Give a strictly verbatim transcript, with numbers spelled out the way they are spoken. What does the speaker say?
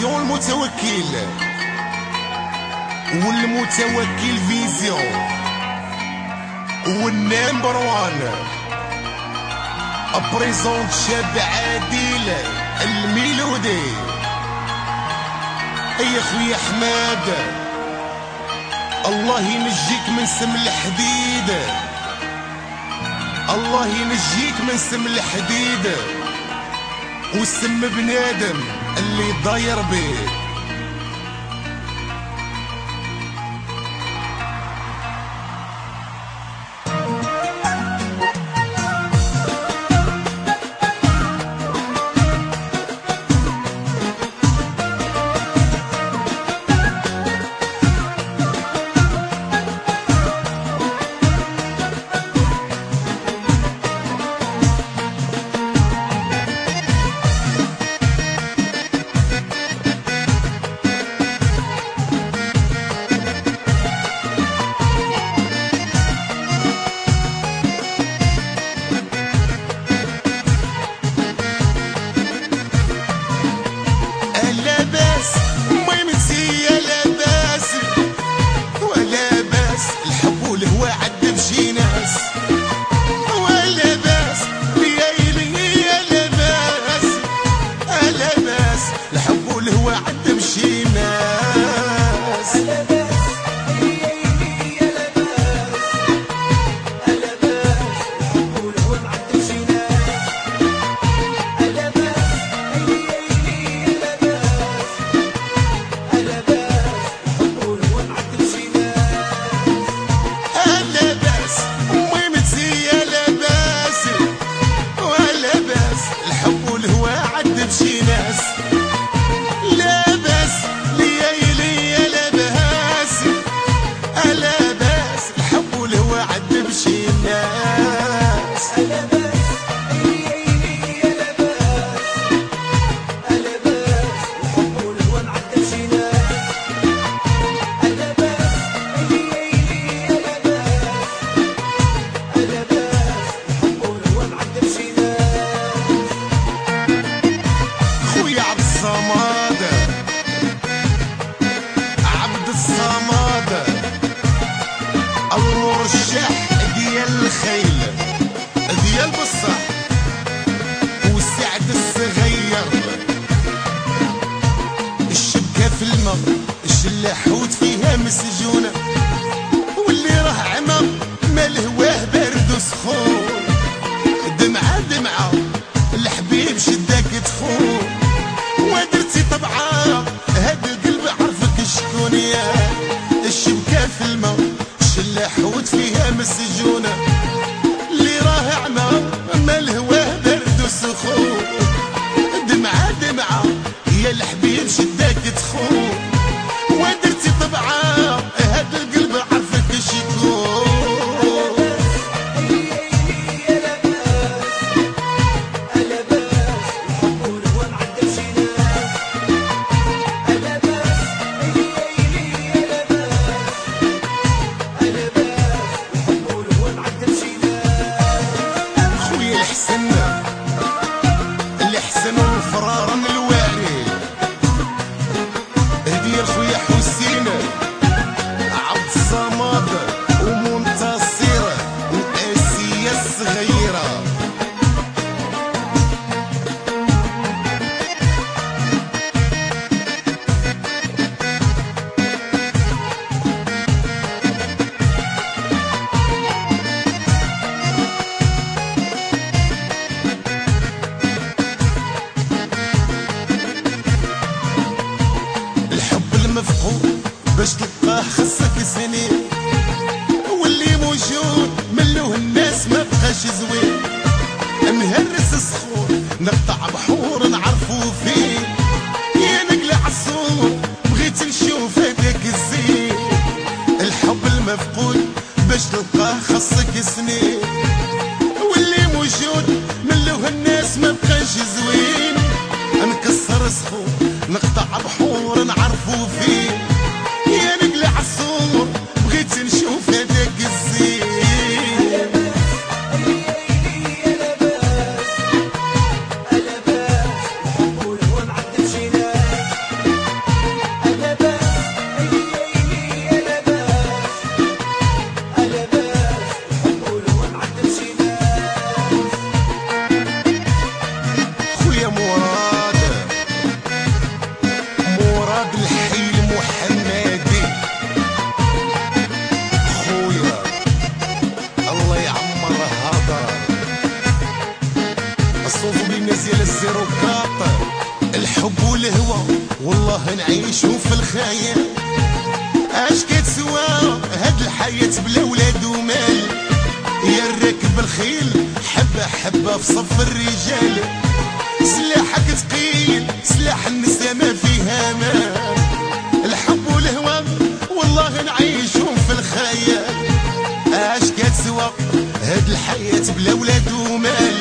برودكسيون المتوكل والمتوكل فيزيون والنمبر وان ابريزونت شاب عادل الميلودي. اي خويا حماد الله ينجيك من سم الحديد، الله ينجيك من سم الحديد والسم بنادم اللي ضاير بيه. المرشح ديال الخيل ديال بصح والسعد الصغير، الشبكة في الماء الشلة حوت فيها مسجونة، واللي راه عمى ما الهواه بارد وسخون، دمعة دمعة الحبيب شداك تخون، ودرتي طبعا هاد القلب عرفك شكون يا. الشبكة في الماء الشلة حوت فيها مسجونة، اللي راه عمى ما الهواه بارد وسخون، دمعة دمعة يا الحبيب شداك تخون، ودرتي طبعا هاد القلب عرفك شكون. باش تلقاه خصك سنين، واللي موجود ملوه الناس ما بقاش زوين، مهرس سخون نقطع بحور نعرفو فيه، يا نقلع عالصور بغيت نشوف هداك الزين، الحب المفقود باش تلقاه خصك سنين، واللي موجود ملوه الناس ما بقاش زوين، نكسر سخون نقطع بحور نعرفو فيه، يا نقلع عالصور بغيت نشوف هداك الزين. صوفو بالناس ديال الزيرو كاط. الحب والهوى والله نعيشو في الخيال، اش كتسوى هاد الحياة بلا ولاد ومال. يا الراكب الخيل حبة حبة في صف الرجال، سلاحك تقيل سلاح النساء ما فيها مال. الحب والهوى والله نعيشهم في الخيال، اش كتسوى هاد الحياة بلا ولاد ومال.